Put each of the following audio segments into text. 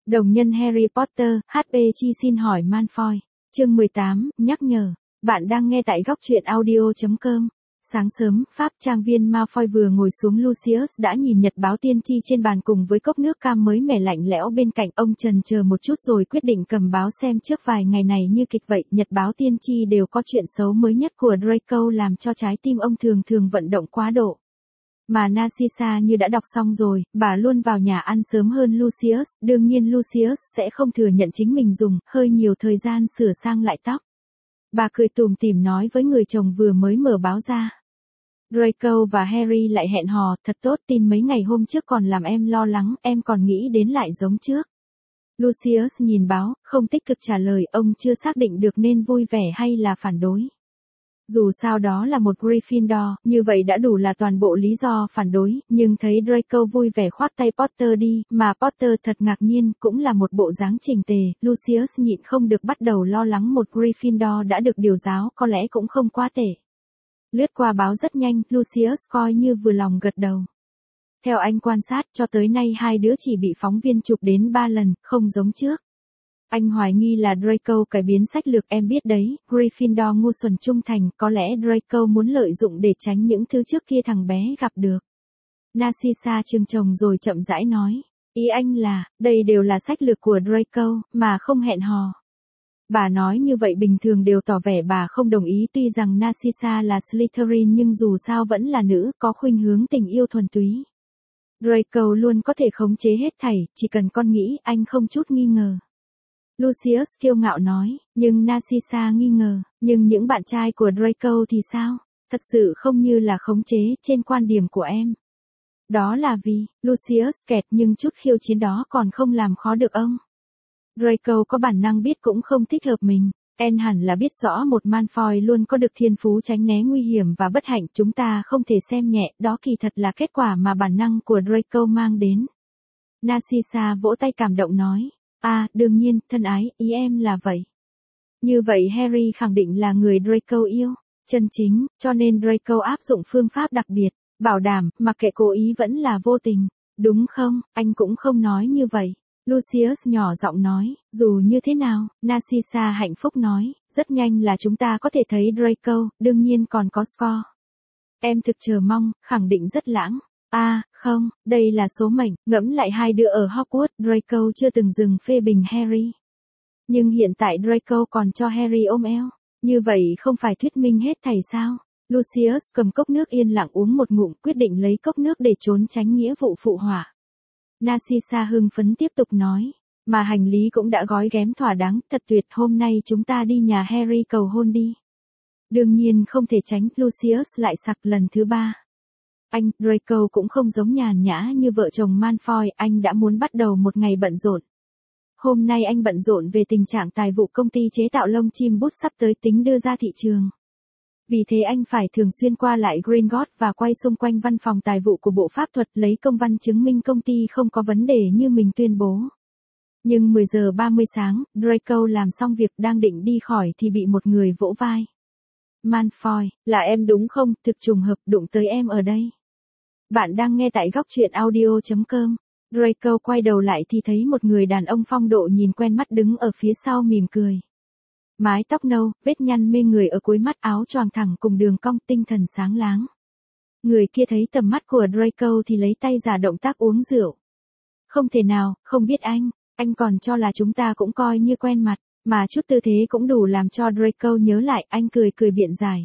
Đồng nhân Harry Potter, HP Chi xin hỏi Malfoy. Chương 18, nhắc nhở. Bạn đang nghe tại góc truyện audio.com. Sáng sớm, Pháp trang viên Malfoy vừa ngồi xuống, Lucius đã nhìn nhật báo tiên tri trên bàn cùng với cốc nước cam mới mẻ lạnh lẽo bên cạnh. Ông chần chờ một chút rồi quyết định cầm báo xem. Trước vài ngày này như kịch vậy, nhật báo tiên tri đều có chuyện xấu mới nhất của Draco làm cho trái tim ông thường thường vận động quá độ. Mà Narcissa như đã đọc xong rồi, bà luôn vào nhà ăn sớm hơn Lucius, đương nhiên Lucius sẽ không thừa nhận chính mình dùng hơi nhiều thời gian sửa sang lại tóc. Bà cười tủm tỉm nói với người chồng vừa mới mở báo ra. Draco và Harry lại hẹn hò, thật tốt, tin mấy ngày hôm trước còn làm em lo lắng, em còn nghĩ đến lại giống trước. Lucius nhìn báo, không tích cực trả lời, ông chưa xác định được nên vui vẻ hay là phản đối. Dù sao đó là một Gryffindor, như vậy đã đủ là toàn bộ lý do phản đối, nhưng thấy Draco vui vẻ khoác tay Potter đi, mà Potter thật ngạc nhiên, cũng là một bộ dáng chỉnh tề, Lucius nhịn không được bắt đầu lo lắng một Gryffindor đã được điều giáo, có lẽ cũng không quá tệ. Lướt qua báo rất nhanh, Lucius coi như vừa lòng gật đầu. Theo anh quan sát, cho tới nay hai đứa chỉ bị phóng viên chụp đến 3 lần, không giống trước. Anh hoài nghi là Draco cải biến sách lược, em biết đấy, Gryffindor ngu xuẩn trung thành, có lẽ Draco muốn lợi dụng để tránh những thứ trước kia thằng bé gặp được. Narcissa trừng trồng rồi chậm rãi nói, ý anh là, đây đều là sách lược của Draco, mà không hẹn hò. Bà nói như vậy bình thường đều tỏ vẻ bà không đồng ý, tuy rằng Narcissa là Slytherin nhưng dù sao vẫn là nữ, có khuynh hướng tình yêu thuần túy. Draco luôn có thể khống chế hết thảy, chỉ cần con nghĩ, anh không chút nghi ngờ. Lucius kiêu ngạo nói, nhưng Narcissa nghi ngờ, nhưng những bạn trai của Draco thì sao? Thật sự không như là khống chế, trên quan điểm của em. Đó là vì, Lucius kẹt, nhưng chút khiêu chiến đó còn không làm khó được ông. Draco có bản năng biết cũng không thích hợp mình. En hẳn là biết rõ một Malfoy luôn có được thiên phú tránh né nguy hiểm và bất hạnh, chúng ta không thể xem nhẹ, đó kỳ thật là kết quả mà bản năng của Draco mang đến. Narcissa vỗ tay cảm động nói. Đương nhiên, thân ái, ý em là vậy. Như vậy Harry khẳng định là người Draco yêu, chân chính, cho nên Draco áp dụng phương pháp đặc biệt, bảo đảm, mặc kệ cố ý vẫn là vô tình. Đúng không, anh cũng không nói như vậy. Lucius nhỏ giọng nói, dù như thế nào, Narcissa hạnh phúc nói, rất nhanh là chúng ta có thể thấy Draco, đương nhiên còn có score. Em thực chờ mong, khẳng định rất lãng. Không, đây là số mệnh, ngẫm lại hai đứa ở Hogwarts, Draco chưa từng dừng phê bình Harry. Nhưng hiện tại Draco còn cho Harry ôm eo, như vậy không phải thuyết minh hết thảy sao? Lucius cầm cốc nước yên lặng uống một ngụm, quyết định lấy cốc nước để trốn tránh nghĩa vụ phụ họa. Narcissa hưng phấn tiếp tục nói, mà hành lý cũng đã gói ghém thỏa đáng, thật tuyệt, hôm nay chúng ta đi nhà Harry cầu hôn đi. Đương nhiên không thể tránh, Lucius lại sặc lần thứ 3. Anh, Draco cũng không giống nhàn nhã như vợ chồng Malfoy, anh đã muốn bắt đầu một ngày bận rộn. Hôm nay anh bận rộn về tình trạng tài vụ công ty chế tạo lông chim bút sắp tới tính đưa ra thị trường. Vì thế anh phải thường xuyên qua lại Gringotts và quay xung quanh văn phòng tài vụ của Bộ Pháp thuật lấy công văn chứng minh công ty không có vấn đề như mình tuyên bố. Nhưng 10 giờ 30 sáng, Draco làm xong việc đang định đi khỏi thì bị một người vỗ vai. Malfoy, là em đúng không, thực trùng hợp đụng tới em ở đây. Bạn đang nghe tại góc truyện audio.com. Draco quay đầu lại thì thấy một người đàn ông phong độ nhìn quen mắt đứng ở phía sau mỉm cười. Mái tóc nâu, vết nhăn mê người ở cuối mắt, áo choàng thẳng cùng đường cong, tinh thần sáng láng. Người kia thấy tầm mắt của Draco thì lấy tay giả động tác uống rượu. Không thể nào, không biết anh còn cho là chúng ta cũng coi như quen mặt, mà chút tư thế cũng đủ làm cho Draco nhớ lại, anh cười biện giải.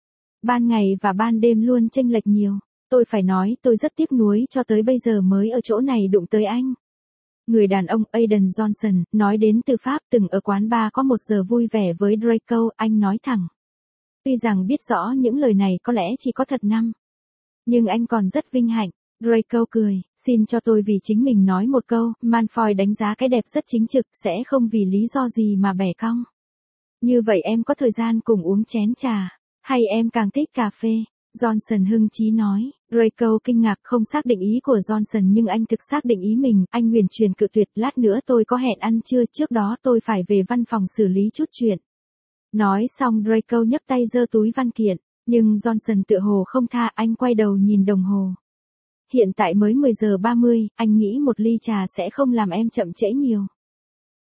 Ban ngày và ban đêm luôn chênh lệch nhiều. Tôi phải nói, tôi rất tiếc nuối cho tới bây giờ mới ở chỗ này đụng tới anh. Người đàn ông Aiden Johnson, nói đến từ Pháp, từng ở quán bar có một giờ vui vẻ với Draco, anh nói thẳng. Tuy rằng biết rõ những lời này có lẽ chỉ có thật năm. Nhưng anh còn rất vinh hạnh. Draco cười, xin cho tôi vì chính mình nói một câu, Malfoy đánh giá cái đẹp rất chính trực, sẽ không vì lý do gì mà bẻ cong. Như vậy em có thời gian cùng uống chén trà, hay em càng thích cà phê? Johnson hưng chí nói, Draco kinh ngạc không xác định ý của Johnson nhưng anh thực xác định ý mình, anh huyền truyền cự tuyệt, lát nữa tôi có hẹn ăn trưa, trước đó tôi phải về văn phòng xử lý chút chuyện. Nói xong Draco nhấc tay giơ túi văn kiện, nhưng Johnson tựa hồ không tha, anh quay đầu nhìn đồng hồ. Hiện tại mới 10 giờ 30, anh nghĩ một ly trà sẽ không làm em chậm trễ nhiều.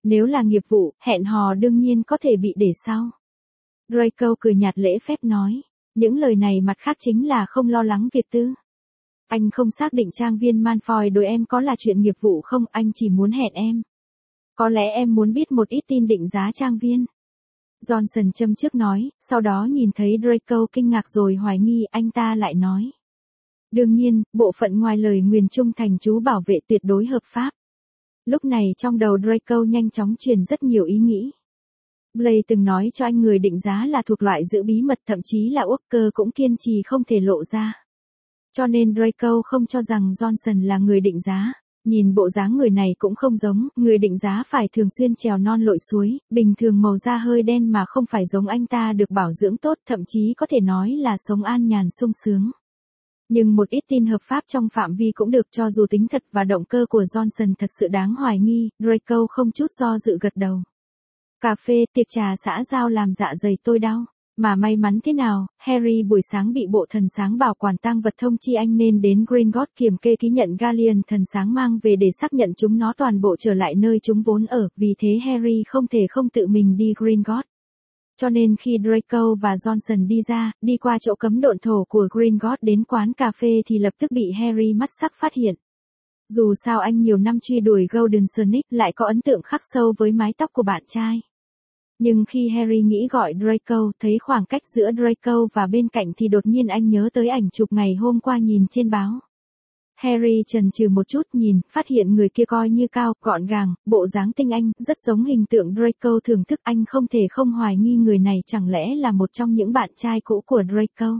Nếu là nghiệp vụ, hẹn hò đương nhiên có thể bị để sau. Draco cười nhạt lễ phép nói. Những lời này mặt khác chính là không lo lắng việc tư. Anh không xác định trang viên Malfoy đối em có là chuyện nghiệp vụ không, anh chỉ muốn hẹn em. Có lẽ em muốn biết một ít tin định giá trang viên. Johnson châm trước nói, sau đó nhìn thấy Draco kinh ngạc rồi hoài nghi, anh ta lại nói. Đương nhiên, bộ phận ngoài lời nguyền trung thành chú bảo vệ tuyệt đối hợp pháp. Lúc này trong đầu Draco nhanh chóng truyền rất nhiều ý nghĩ. Blake từng nói cho anh người định giá là thuộc loại giữ bí mật, thậm chí là Walker cũng kiên trì không thể lộ ra. Cho nên Draco không cho rằng Johnson là người định giá. Nhìn bộ dáng người này cũng không giống, người định giá phải thường xuyên trèo non lội suối, bình thường màu da hơi đen mà không phải giống anh ta được bảo dưỡng tốt, thậm chí có thể nói là sống an nhàn sung sướng. Nhưng một ít tin hợp pháp trong phạm vi cũng được, cho dù tính thật và động cơ của Johnson thật sự đáng hoài nghi, Draco không chút do dự gật đầu. Cà phê, tiệc trà xã giao làm dạ dày tôi đau. Mà may mắn thế nào, Harry buổi sáng bị bộ thần sáng bảo quản tang vật thông chi anh nên đến Gringotts kiểm kê ký nhận Galleon thần sáng mang về để xác nhận chúng nó toàn bộ trở lại nơi chúng vốn ở, vì thế Harry không thể không tự mình đi Gringotts. Cho nên khi Draco và Johnson đi ra, đi qua chỗ cấm độn thổ của Gringotts đến quán cà phê thì lập tức bị Harry mắt sắc phát hiện. Dù sao anh nhiều năm truy đuổi Golden Sonic lại có ấn tượng khắc sâu với mái tóc của bạn trai. Nhưng khi Harry nghĩ gọi Draco, thấy khoảng cách giữa Draco và bên cạnh thì đột nhiên anh nhớ tới ảnh chụp ngày hôm qua nhìn trên báo. Harry chần chừ một chút nhìn, phát hiện người kia coi như cao, gọn gàng, bộ dáng tinh anh, rất giống hình tượng Draco thưởng thức. Anh không thể không hoài nghi người này chẳng lẽ là một trong những bạn trai cũ của Draco.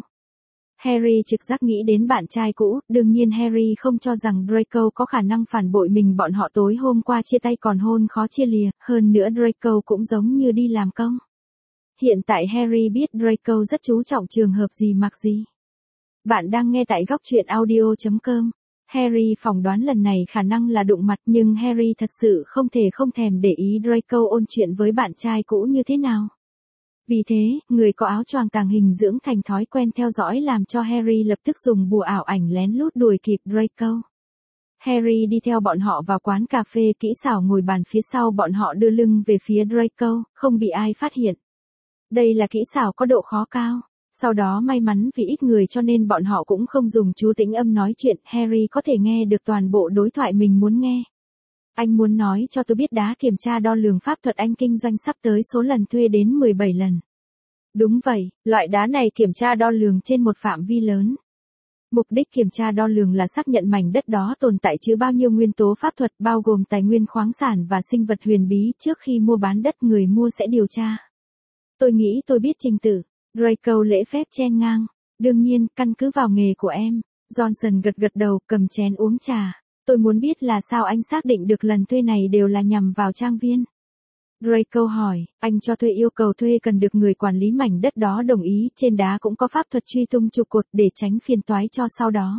Harry trực giác nghĩ đến bạn trai cũ, đương nhiên Harry không cho rằng Draco có khả năng phản bội mình, bọn họ tối hôm qua chia tay còn hôn khó chia lìa, hơn nữa Draco cũng giống như đi làm công. Hiện tại Harry biết Draco rất chú trọng trường hợp gì mặc gì. Bạn đang nghe tại góc truyện audio.com. Harry phỏng đoán lần này khả năng là đụng mặt, nhưng Harry thật sự không thể không thèm để ý Draco ôn chuyện với bạn trai cũ như thế nào. Vì thế, người có áo choàng tàng hình dưỡng thành thói quen theo dõi làm cho Harry lập tức dùng bùa ảo ảnh lén lút đuổi kịp Draco. Harry đi theo bọn họ vào quán cà phê, kỹ xảo ngồi bàn phía sau bọn họ đưa lưng về phía Draco, không bị ai phát hiện. Đây là kỹ xảo có độ khó cao. Sau đó may mắn vì ít người cho nên bọn họ cũng không dùng chú tĩnh âm nói chuyện, Harry có thể nghe được toàn bộ đối thoại mình muốn nghe. Anh muốn nói cho tôi biết đá kiểm tra đo lường pháp thuật anh kinh doanh sắp tới số lần thuê đến 17 lần. Đúng vậy, loại đá này kiểm tra đo lường trên một phạm vi lớn. Mục đích kiểm tra đo lường là xác nhận mảnh đất đó tồn tại chứa bao nhiêu nguyên tố pháp thuật, bao gồm tài nguyên khoáng sản và sinh vật huyền bí. Trước khi mua bán đất, người mua sẽ điều tra. Tôi nghĩ tôi biết trình tự. Draco lễ phép chen ngang. Đương nhiên, căn cứ vào nghề của em. Johnson gật gật đầu, cầm chén uống trà. Tôi muốn biết là sao anh xác định được lần thuê này đều là nhằm vào trang viên. Draco hỏi, anh cho thuê yêu cầu thuê cần được người quản lý mảnh đất đó đồng ý, trên đá cũng có pháp thuật truy tung trụ cột để tránh phiền toái cho sau đó.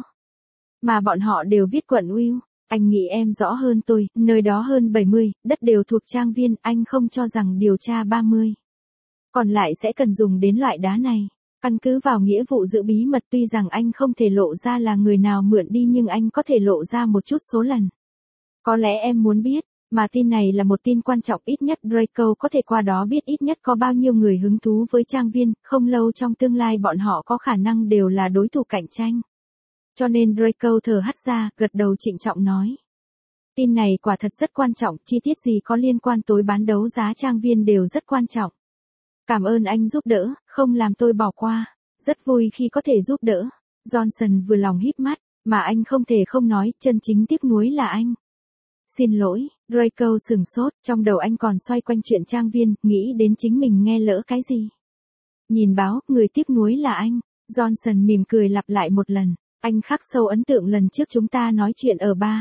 Mà bọn họ đều viết quận Will, anh nghĩ em rõ hơn tôi, nơi đó hơn 70, đất đều thuộc trang viên, anh không cho rằng điều tra 30. Còn lại sẽ cần dùng đến loại đá này. Căn cứ vào nghĩa vụ giữ bí mật, tuy rằng anh không thể lộ ra là người nào mượn đi nhưng anh có thể lộ ra một chút số lần. Có lẽ em muốn biết, mà tin này là một tin quan trọng, ít nhất Draco có thể qua đó biết ít nhất có bao nhiêu người hứng thú với trang viên, không lâu trong tương lai bọn họ có khả năng đều là đối thủ cạnh tranh. Cho nên Draco thở hắt ra, gật đầu trịnh trọng nói. Tin này quả thật rất quan trọng, chi tiết gì có liên quan tới bán đấu giá trang viên đều rất quan trọng. Cảm ơn anh giúp đỡ, không làm tôi bỏ qua. Rất vui khi có thể giúp đỡ. Johnson vừa lòng híp mắt, mà anh không thể không nói, chân chính tiếc nuối là anh. Xin lỗi, Draco sửng sốt, trong đầu anh còn xoay quanh chuyện trang viên, nghĩ đến chính mình nghe lỡ cái gì. Nhìn báo, người tiếc nuối là anh. Johnson mỉm cười lặp lại một lần, anh khắc sâu ấn tượng lần trước chúng ta nói chuyện ở bar.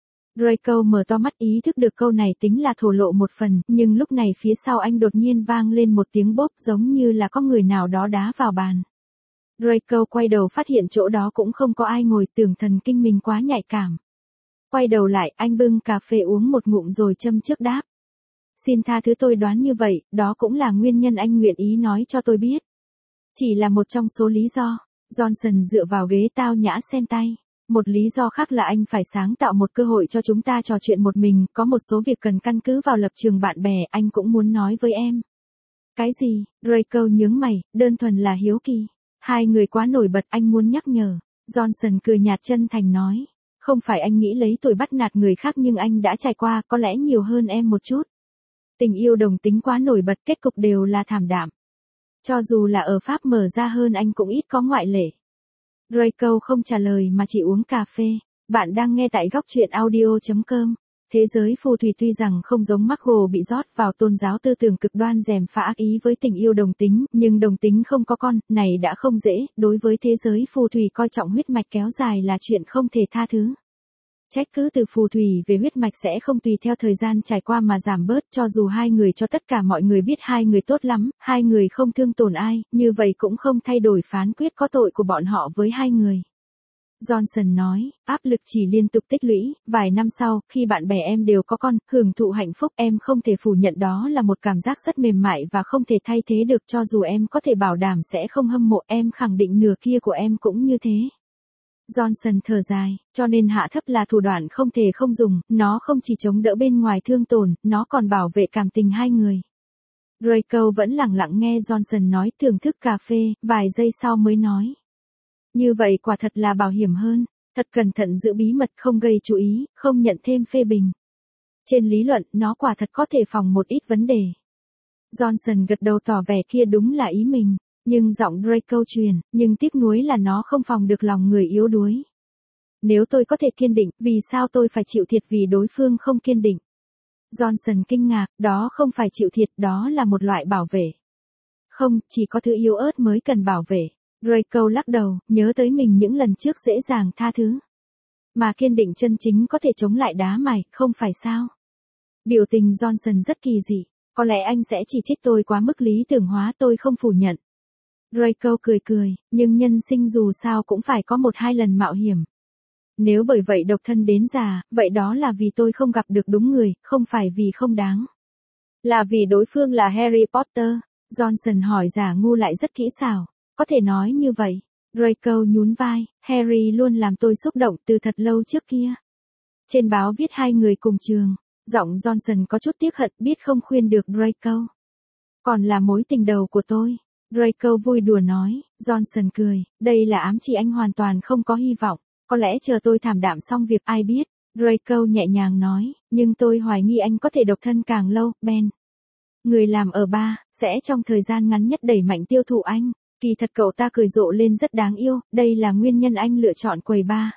Draco mở to mắt ý thức được câu này tính là thổ lộ một phần, nhưng lúc này phía sau anh đột nhiên vang lên một tiếng bốp giống như là có người nào đó đá vào bàn. Draco quay đầu phát hiện chỗ đó cũng không có ai ngồi, tưởng thần kinh mình quá nhạy cảm. Quay đầu lại, anh bưng cà phê uống một ngụm rồi châm trước đáp. Xin tha thứ tôi đoán như vậy, đó cũng là nguyên nhân anh nguyện ý nói cho tôi biết. Chỉ là một trong số lý do. Johnson dựa vào ghế tao nhã sen tay. Một lý do khác là anh phải sáng tạo một cơ hội cho chúng ta trò chuyện một mình, có một số việc cần căn cứ vào lập trường bạn bè, anh cũng muốn nói với em. Cái gì? Draco nhướng mày, đơn thuần là hiếu kỳ. Hai người quá nổi bật, anh muốn nhắc nhở. Johnson cười nhạt chân thành nói. Không phải anh nghĩ lấy tuổi bắt nạt người khác nhưng anh đã trải qua, có lẽ nhiều hơn em một chút. Tình yêu đồng tính quá nổi bật, kết cục đều là thảm đạm. Cho dù là ở Pháp mở ra hơn anh cũng ít có ngoại lệ. Draco không trả lời mà chỉ uống cà phê. Bạn đang nghe tại góc truyện audio.com. Thế giới phù thủy tuy rằng không giống Marvel bị rót vào tôn giáo tư tưởng cực đoan gièm pha ác ý với tình yêu đồng tính, nhưng đồng tính không có con, này đã không dễ, đối với thế giới phù thủy coi trọng huyết mạch kéo dài là chuyện không thể tha thứ. Trách cứ từ phù thủy về huyết mạch sẽ không tùy theo thời gian trải qua mà giảm bớt, cho dù hai người cho tất cả mọi người biết hai người tốt lắm, hai người không thương tổn ai, như vậy cũng không thay đổi phán quyết có tội của bọn họ với hai người. Johnson nói, áp lực chỉ liên tục tích lũy, vài năm sau, khi bạn bè em đều có con, hưởng thụ hạnh phúc, em không thể phủ nhận đó là một cảm giác rất mềm mại và không thể thay thế được, cho dù em có thể bảo đảm sẽ không hâm mộ, em khẳng định nửa kia của em cũng như thế. Johnson thở dài, cho nên hạ thấp là thủ đoạn không thể không dùng, nó không chỉ chống đỡ bên ngoài thương tổn, nó còn bảo vệ cảm tình hai người. Draco vẫn lặng lặng nghe Johnson nói, thưởng thức cà phê, vài giây sau mới nói. Như vậy quả thật là bảo hiểm hơn, thật cẩn thận giữ bí mật, không gây chú ý, không nhận thêm phê bình. Trên lý luận, nó quả thật có thể phòng một ít vấn đề. Johnson gật đầu tỏ vẻ kia đúng là ý mình, nhưng giọng Draco truyền, nhưng tiếc nuối là nó không phòng được lòng người yếu đuối. Nếu tôi có thể kiên định, vì sao tôi phải chịu thiệt vì đối phương không kiên định? Johnson kinh ngạc, đó không phải chịu thiệt, đó là một loại bảo vệ. Không, chỉ có thứ yếu ớt mới cần bảo vệ. Draco lắc đầu, nhớ tới mình những lần trước dễ dàng tha thứ. Mà kiên định chân chính có thể chống lại đá mài, không phải sao? Biểu tình Johnson rất kỳ dị, có lẽ anh sẽ chỉ trích tôi quá mức lý tưởng hóa, tôi không phủ nhận. Draco cười cười, nhưng nhân sinh dù sao cũng phải có một hai lần mạo hiểm. Nếu bởi vậy độc thân đến già, vậy đó là vì tôi không gặp được đúng người, không phải vì không đáng. Là vì đối phương là Harry Potter. Johnson hỏi giả ngu lại rất kỹ xảo. Có thể nói như vậy. Draco nhún vai, Harry luôn làm tôi xúc động từ thật lâu trước kia. Trên báo viết hai người cùng trường. Giọng Johnson có chút tiếc hận, biết không khuyên được Draco. Còn là mối tình đầu của tôi. Draco vui đùa nói, Johnson cười, đây là ám chỉ anh hoàn toàn không có hy vọng. Có lẽ chờ tôi thảm đạm xong việc ai biết. Draco nhẹ nhàng nói, nhưng tôi hoài nghi anh có thể độc thân càng lâu, Ben. Người làm ở bar, sẽ trong thời gian ngắn nhất đẩy mạnh tiêu thụ anh. Kỳ thật cậu ta cười rộ lên rất đáng yêu, đây là nguyên nhân anh lựa chọn quầy bar.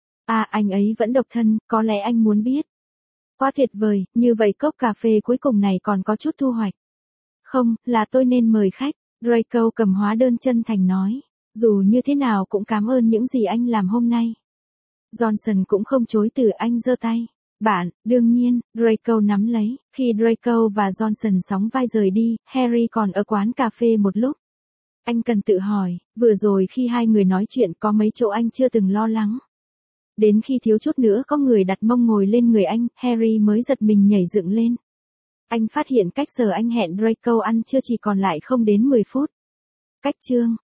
À, anh ấy vẫn độc thân, có lẽ anh muốn biết. Quá tuyệt vời, như vậy cốc cà phê cuối cùng này còn có chút thu hoạch. Không, là tôi nên mời khách. Draco cầm hóa đơn chân thành nói. Dù như thế nào cũng cảm ơn những gì anh làm hôm nay. Johnson cũng không chối từ, anh giơ tay. Bạn, đương nhiên, Draco nắm lấy. Khi Draco và Johnson sóng vai rời đi, Harry còn ở quán cà phê một lúc. Anh cần tự hỏi, vừa rồi khi hai người nói chuyện có mấy chỗ anh chưa từng lo lắng. Đến khi thiếu chút nữa có người đặt mông ngồi lên người anh, Harry mới giật mình nhảy dựng lên. Anh phát hiện cách giờ anh hẹn Draco ăn trưa chỉ còn lại không đến 10 phút. Cách chương